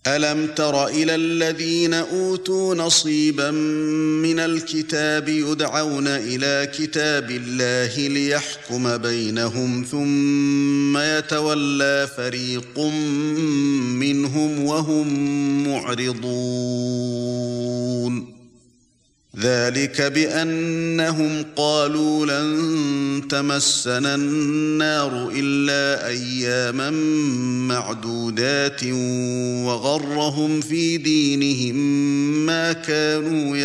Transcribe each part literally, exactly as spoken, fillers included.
أَلَمْ تَرَ إِلَى الَّذِينَ أُوتُوا نَصِيبًا مِنَ الْكِتَابِ يُدْعَوْنَ إِلَى كِتَابِ اللَّهِ لِيَحْكُمَ بَيْنَهُمْ ثُمَّ يَتَوَلَّى فَرِيقٌ مِنْهُمْ وَهُمْ مُعْرِضُونَ ذَلِكَ بِأَنَّهُمْ قَالُوا لَن تَمَسَّنَا النَّارُ إِلَّا أَيَّامًا مَّعْدُودَاتٍ وَغَرَّهُمْ فِي دِينِهِم مَّا كَانُوا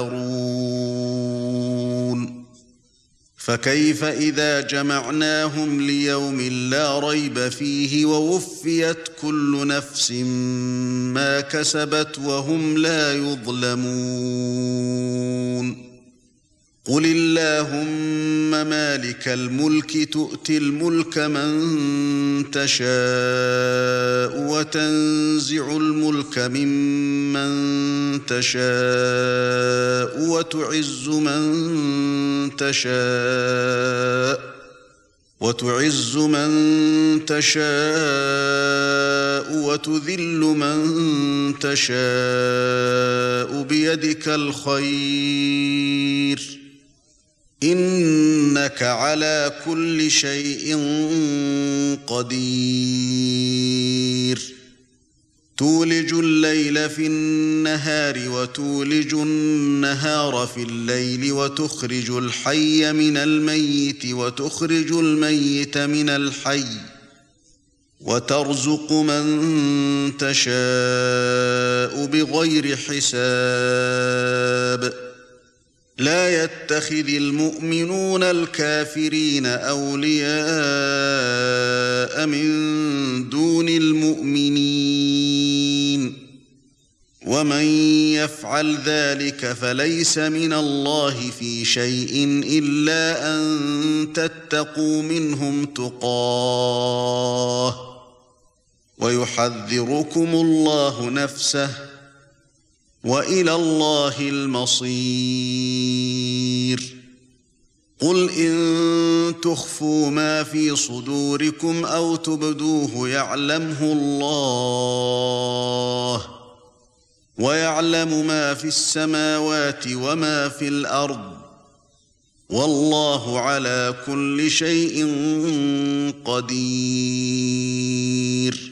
يَفْتَرُونَ فَكَيْفَ إِذَا جَمَعْنَاهُمْ لِيَوْمٍ لَّا رَيْبَ فِيهِ وَوُفِّيَتْ كُلُّ نَفْسٍ مَّا كَسَبَتْ وَهُمْ لَا يُظْلَمُونَ قُلِ اللَّهُمَّ مَالِكَ الْمُلْكِ تُؤْتِي الْمُلْكَ مَن تَشَاءُ وَتَنزِعُ الْمُلْكَ مِمَّن تَشَاءُ وَتُعِزُّ مَن تَشَاءُ وَتُعِزُّ مَن تَشَاءُ وَتُذِلُّ مَن تَشَاءُ بِيَدِكَ الْخَيْرُ إِنَّكَ عَلَى كُلِّ شَيْءٍ قَدِيرٌ تُولِجُ اللَّيْلَ فِي النَّهَارِ وَتُولِجُ النَّهَارَ في اللَّيْلِ وَتُخْرِجُ الْحَيَّ مِنَ الْمَيِّتِ وَتُخْرِجُ الْمَيِّتَ مِنَ الْحَيِّ وَتَرْزُقُ مَن تَشَاءُ بِغَيْرِ حِسَابٍ لا يتخذ المؤمنون الكافرين أولياء من دون المؤمنين ومن يفعل ذلك فليس من الله في شيء إلا أن تتقوا منهم تقاه ويحذركم الله نفسه وإلى الله المصير قل إن تخفوا ما في صدوركم أو تبدوه يعلمه الله ويعلم ما في السماوات وما في الأرض والله على كل شيء قدير